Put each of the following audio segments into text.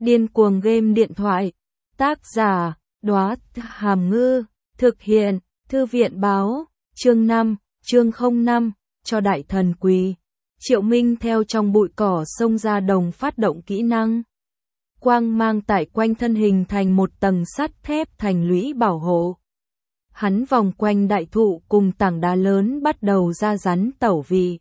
Điên cuồng game điện thoại. Tác giả, Đóa Hàm Ngư. Thực hiện, Thư viện báo. Chương 5, chương 05, cho đại thần quỳ. Triệu Minh theo trong bụi cỏ xông ra đồng phát động kỹ năng. Quang mang tại quanh thân hình thành một tầng sắt thép thành lũy bảo hộ. Hắn vòng quanh đại thụ cùng tảng đá lớn bắt đầu ra rắn tẩu vị.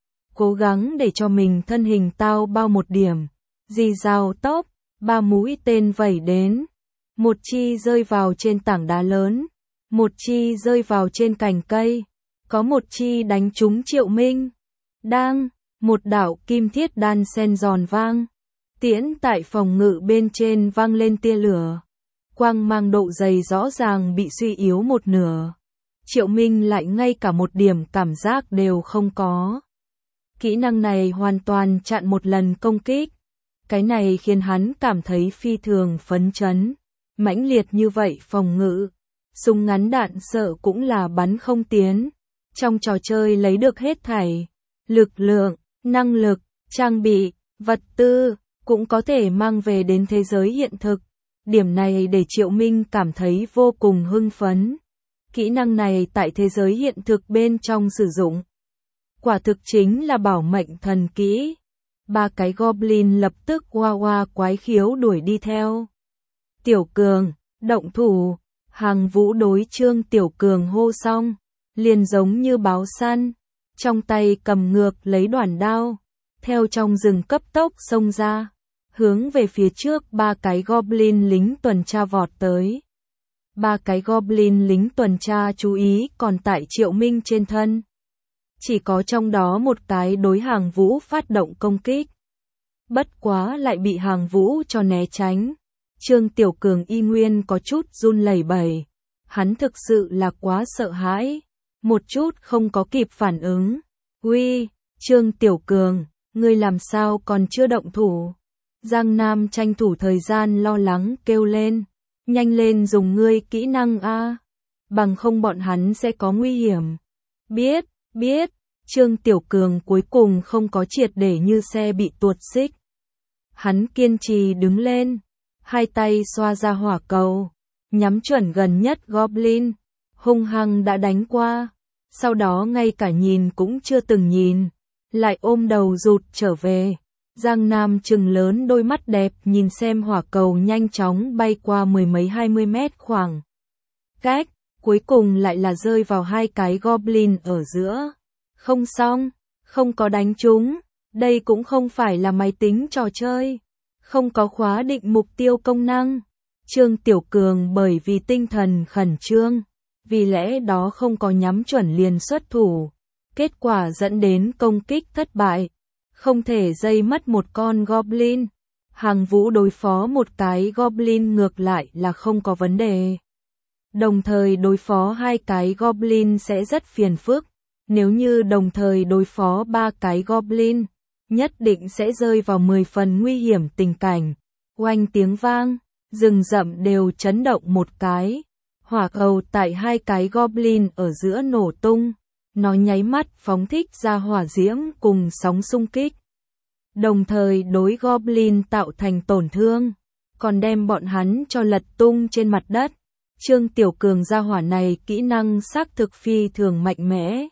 Cố gắng để cho mình thân hình tao bao một điểm. Dì rào tốc, 3 mũi tên vẩy đến. Một chi rơi vào trên tảng đá lớn. Một chi rơi vào trên cành cây. Có một chi đánh trúng Triệu Minh. Đang, một đạo kim thiết đan sen giòn vang. Tiễn tại phòng ngự bên trên vang lên tia lửa. Quang mang độ dày rõ ràng bị suy yếu một nửa. Triệu Minh lại ngay cả một điểm cảm giác đều không có. Kỹ năng này hoàn toàn chặn một lần công kích. Cái này khiến hắn cảm thấy phi thường phấn chấn. Mãnh liệt như vậy phòng ngự. Súng ngắn đạn sợ cũng là bắn không tiến. Trong trò chơi lấy được hết thảy. Lực lượng, năng lực, trang bị, vật tư, cũng có thể mang về đến thế giới hiện thực. Điểm này để Triệu Minh cảm thấy vô cùng hưng phấn. Kỹ năng này tại thế giới hiện thực bên trong sử dụng. Quả thực chính là bảo mệnh thần kỹ. 3 cái goblin lập tức oa oa quái khiếu đuổi đi theo. Tiểu Cường, động thủ. Hàng Vũ đối Trương Tiểu Cường hô xong, liền giống như báo săn, trong tay cầm ngược lấy đoản đao, theo trong rừng cấp tốc xông ra, hướng về phía trước 3 cái goblin lính tuần tra vọt tới. 3 cái goblin lính tuần tra chú ý còn tại Triệu Minh trên thân. Chỉ có trong đó một cái đối Hàng Vũ phát động công kích. Bất quá lại bị Hàng Vũ cho né tránh. Trương Tiểu Cường y nguyên có chút run lẩy bẩy. Hắn thực sự là quá sợ hãi. Một chút không có kịp phản ứng. Uy, Trương Tiểu Cường, ngươi làm sao còn chưa động thủ? Giang Nam tranh thủ thời gian lo lắng kêu lên. Nhanh lên dùng ngươi kỹ năng a, bằng không bọn hắn sẽ có nguy hiểm. Biết, Trương Tiểu Cường cuối cùng không có triệt để như xe bị tuột xích. Hắn kiên trì đứng lên. Hai tay xoa ra hỏa cầu, nhắm chuẩn gần nhất goblin, hung hăng đã đánh qua, sau đó ngay cả nhìn cũng chưa từng nhìn, lại ôm đầu rụt trở về. Giang Nam trừng lớn đôi mắt đẹp nhìn xem hỏa cầu nhanh chóng bay qua 10 mấy 20 mét khoảng cách, cuối cùng lại là rơi vào 2 cái goblin ở giữa. Không xong, không có đánh trúng, đây cũng không phải là máy tính trò chơi. Không có khóa định mục tiêu công năng. Trương Tiểu Cường bởi vì tinh thần khẩn trương, vì lẽ đó không có nhắm chuẩn liền xuất thủ. Kết quả dẫn đến công kích thất bại. Không thể dây mất một con goblin. Hàng Vũ đối phó một cái goblin ngược lại là không có vấn đề. Đồng thời đối phó 2 cái goblin sẽ rất phiền phức. Nếu như đồng thời đối phó 3 cái goblin, nhất định sẽ rơi vào 10 phần nguy hiểm tình cảnh. Oanh tiếng vang, rừng rậm đều chấn động một cái. Hỏa cầu tại 2 cái goblin ở giữa nổ tung. Nó nháy mắt phóng thích ra hỏa diễm cùng sóng xung kích. Đồng thời đối goblin tạo thành tổn thương, còn đem bọn hắn cho lật tung trên mặt đất. Trương Tiểu Cường gia hỏa này kỹ năng xác thực phi thường mạnh mẽ.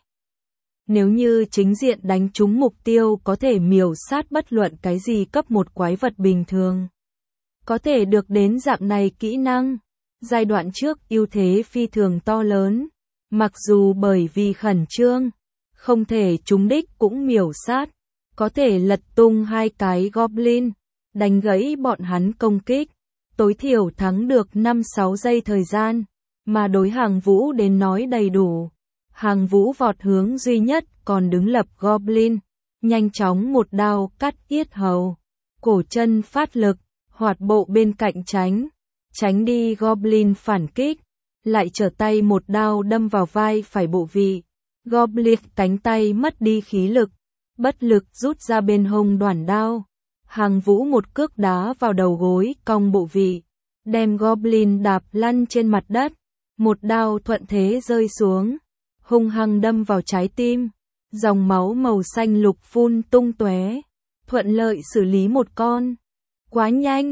Nếu như chính diện đánh trúng mục tiêu có thể miểu sát bất luận cái gì cấp một quái vật bình thường. Có thể được đến dạng này kỹ năng, giai đoạn trước ưu thế phi thường to lớn. Mặc dù bởi vì khẩn trương, không thể trúng đích cũng miểu sát, có thể lật tung 2 cái goblin, đánh gãy bọn hắn công kích, tối thiểu thắng được 5-6 giây thời gian, mà đối Hàng Vũ đến nói đầy đủ. Hàng Vũ vọt hướng duy nhất còn đứng lập goblin, nhanh chóng một đao cắt yết hầu, cổ chân phát lực, hoạt bộ bên cạnh tránh đi goblin phản kích, lại trở tay một đao đâm vào vai phải bộ vị. Goblin cánh tay mất đi khí lực, bất lực rút ra bên hông đoản đao. Hàng Vũ một cước đá vào đầu gối cong bộ vị, đem goblin đạp lăn trên mặt đất, một đao thuận thế rơi xuống, hung hăng đâm vào trái tim, dòng máu màu xanh lục phun tung tóe, thuận lợi xử lý một con. Quá nhanh,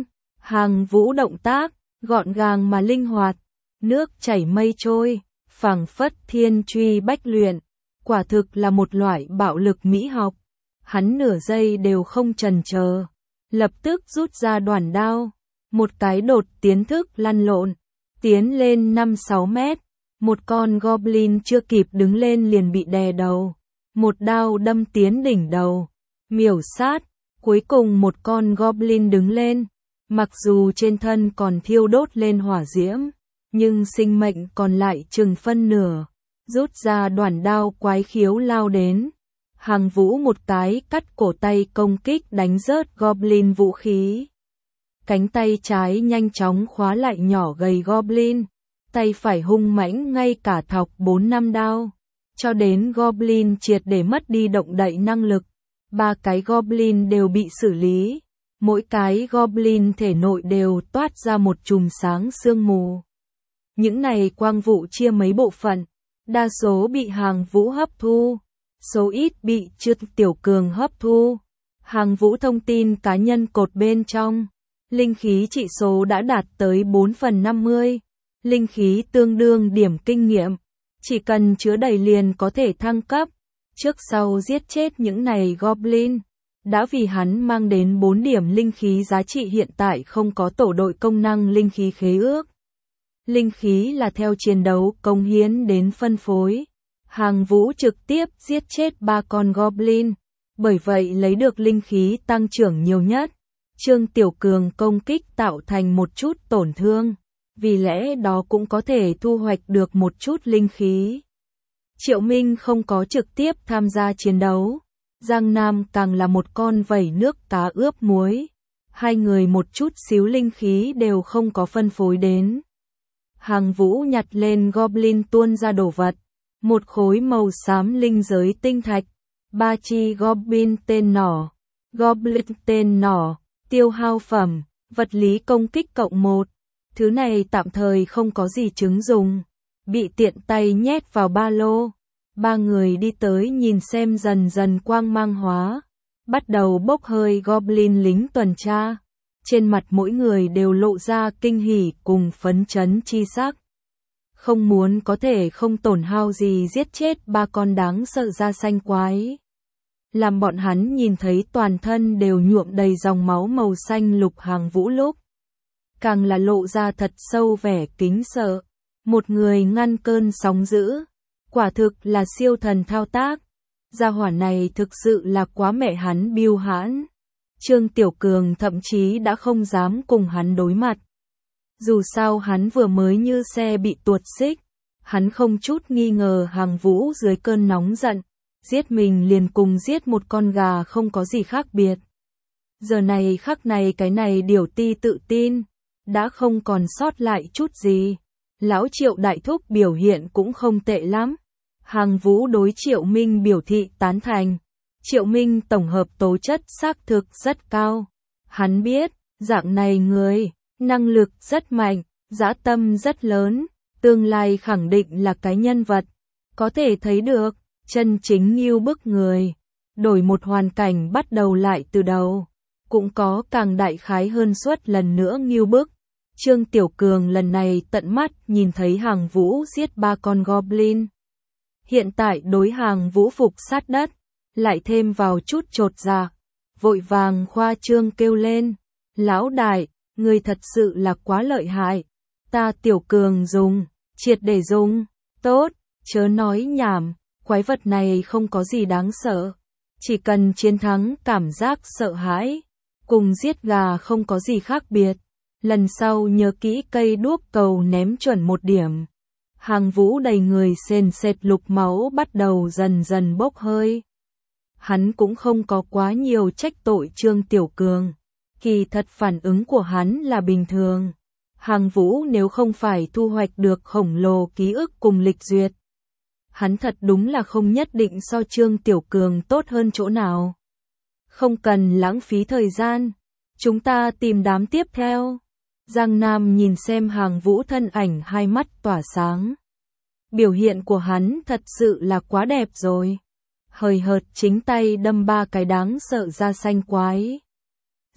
Hàng Vũ động tác, gọn gàng mà linh hoạt, nước chảy mây trôi, phảng phất thiên truy bách luyện, quả thực là một loại bạo lực mỹ học. Hắn nửa giây đều không chần chờ, lập tức rút ra đoản đao, một cái đột tiến thức lăn lộn, tiến lên 5-6 mét, một con goblin chưa kịp đứng lên liền bị đè đầu, một đao đâm tiến đỉnh đầu, miểu sát, cuối cùng một con goblin đứng lên, mặc dù trên thân còn thiêu đốt lên hỏa diễm, nhưng sinh mệnh còn lại chừng phân nửa, rút ra đoản đao quái khiếu lao đến. Hàng Vũ một cái cắt cổ tay công kích đánh rớt goblin vũ khí. Cánh tay trái nhanh chóng khóa lại nhỏ gầy goblin, tay phải hung mãnh ngay cả thọc 4-5 đao, cho đến goblin triệt để mất đi động đậy năng lực. 3 cái goblin đều bị xử lý, mỗi cái goblin thể nội đều toát ra một chùm sáng sương mù. Những này quang vụ chia mấy bộ phận, đa số bị Hàng Vũ hấp thu, số ít bị Trương Tiểu Cường hấp thu. Hàng Vũ thông tin cá nhân cột bên trong, linh khí trị số đã đạt tới 4/50, linh khí tương đương điểm kinh nghiệm, chỉ cần chứa đầy liền có thể thăng cấp. Trước sau giết chết những này goblin, đã vì hắn mang đến 4 điểm linh khí giá trị. Hiện tại không có tổ đội công năng linh khí khế ước. Linh khí là theo chiến đấu cống hiến đến phân phối. Hàng Vũ trực tiếp giết chết 3 con goblin, bởi vậy lấy được linh khí tăng trưởng nhiều nhất. Trương Tiểu Cường công kích tạo thành một chút tổn thương, vì lẽ đó cũng có thể thu hoạch được một chút linh khí. Triệu Minh không có trực tiếp tham gia chiến đấu, Giang Nam càng là một con vẩy nước cá ướp muối. Hai người một chút xíu linh khí đều không có phân phối đến. Hàng Vũ nhặt lên goblin tuôn ra đồ vật, một khối màu xám linh giới tinh thạch, 3 chi goblin tên nỏ, tiêu hao phẩm, vật lý công kích cộng 1. Thứ này tạm thời không có gì chứng dùng, bị tiện tay nhét vào ba lô. 3 người đi tới nhìn xem dần dần quang mang hóa, bắt đầu bốc hơi goblin lính tuần tra. Trên mặt mỗi người đều lộ ra kinh hỉ cùng phấn chấn chi sắc. Không muốn có thể không tổn hao gì giết chết 3 con đáng sợ da xanh quái. Làm bọn hắn nhìn thấy toàn thân đều nhuộm đầy dòng máu màu xanh lục Hàng Vũ lúc, càng là lộ ra thật sâu vẻ kính sợ. Một người ngăn cơn sóng dữ, quả thực là siêu thần thao tác. Gia hỏa này thực sự là quá mẹ hắn biêu hãn. Trương Tiểu Cường thậm chí đã không dám cùng hắn đối mặt. Dù sao hắn vừa mới như xe bị tuột xích, hắn không chút nghi ngờ Hàng Vũ dưới cơn nóng giận, giết mình liền cùng giết một con gà không có gì khác biệt. Giờ này khắc này cái này điểu ti tự tin, đã không còn sót lại chút gì. Lão Triệu đại thúc biểu hiện cũng không tệ lắm. Hàng Vũ đối Triệu Minh biểu thị tán thành. Triệu Minh tổng hợp tố chất xác thực rất cao. Hắn biết, dạng này người, năng lực rất mạnh, dã tâm rất lớn, tương lai khẳng định là cái nhân vật. Có thể thấy được, chân chính ngưu bức người. Đổi một hoàn cảnh bắt đầu lại từ đầu. Cũng có càng đại khái hơn suốt lần nữa ngưu bức. Trương Tiểu Cường lần này tận mắt nhìn thấy Hàng Vũ giết 3 con goblin. Hiện tại đối Hàng Vũ phục sát đất, lại thêm vào chút chột dạ, vội vàng khoa trương kêu lên. Lão đại, người thật sự là quá lợi hại. Ta Tiểu Cường dùng, triệt để dùng, tốt, chớ nói nhảm, quái vật này không có gì đáng sợ. Chỉ cần chiến thắng cảm giác sợ hãi, cùng giết gà không có gì khác biệt. Lần sau nhớ kỹ cây đuốc cầu ném chuẩn 1 điểm. Hàng Vũ đầy người sền sệt lục máu bắt đầu dần dần bốc hơi. Hắn cũng không có quá nhiều trách tội Trương Tiểu Cường. Kỳ thật phản ứng của hắn là bình thường. Hàng Vũ nếu không phải thu hoạch được khổng lồ ký ức cùng lịch duyệt, hắn thật đúng là không nhất định so Trương Tiểu Cường tốt hơn chỗ nào. Không cần lãng phí thời gian, chúng ta tìm đám tiếp theo. Giang Nam nhìn xem Hàng Vũ thân ảnh, hai mắt tỏa sáng. Biểu hiện của hắn thật sự là quá đẹp rồi. Hời hợt chính tay đâm 3 cái đáng sợ da xanh quái.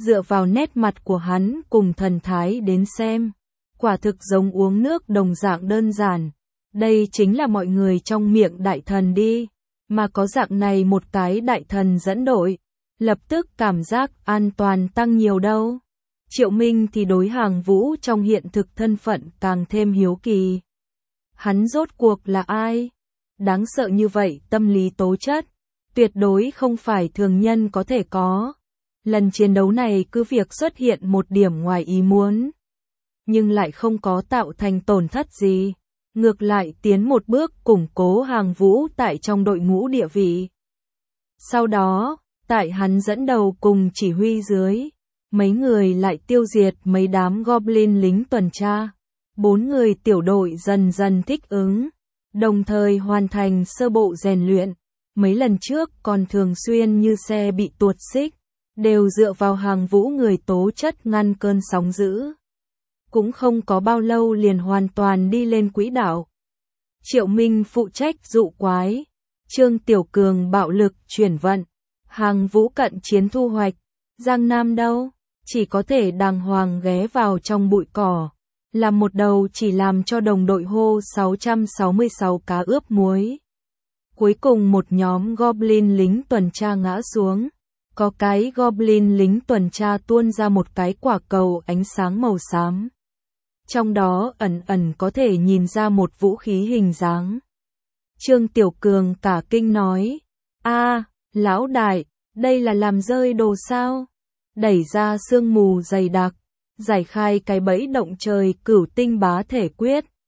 dựa vào nét mặt của hắn cùng thần thái đến xem, quả thực giống uống nước đồng dạng đơn giản. Đây chính là mọi người trong miệng đại thần đi, mà có dạng này một cái đại thần dẫn đội, lập tức cảm giác an toàn tăng nhiều đâu. Triệu Minh thì đối Hàng Vũ trong hiện thực thân phận càng thêm hiếu kỳ. Hắn rốt cuộc là ai? Đáng sợ như vậy tâm lý tố chất, tuyệt đối không phải thường nhân có thể có. Lần chiến đấu này cứ việc xuất hiện một điểm ngoài ý muốn, nhưng lại không có tạo thành tổn thất gì. Ngược lại tiến một bước củng cố Hàng Vũ tại trong đội ngũ địa vị. Sau đó, tại hắn dẫn đầu cùng chỉ huy dưới, mấy người lại tiêu diệt mấy đám goblin lính tuần tra. 4 người tiểu đội dần dần thích ứng, đồng thời hoàn thành sơ bộ rèn luyện. Mấy lần trước còn thường xuyên như xe bị tuột xích, đều dựa vào Hàng Vũ người tố chất ngăn cơn sóng dữ. Cũng không có bao lâu liền hoàn toàn đi lên quỹ đạo. Triệu Minh phụ trách dụ quái, Trương Tiểu Cường bạo lực chuyển vận, Hàng Vũ cận chiến thu hoạch. Giang Nam đâu, chỉ có thể đàng hoàng ghé vào trong bụi cỏ, làm một đầu chỉ làm cho đồng đội hô 666 cá ướp muối. Cuối cùng một nhóm goblin lính tuần tra ngã xuống, có cái goblin lính tuần tra tuôn ra một cái quả cầu ánh sáng màu xám. Trong đó ẩn ẩn có thể nhìn ra một vũ khí hình dáng. Trương Tiểu Cường cả kinh nói, lão đại, đây là làm rơi đồ sao? Đẩy ra sương mù dày đặc, giải khai cái bẫy động trời Cửu Tinh Bá Thể Quyết,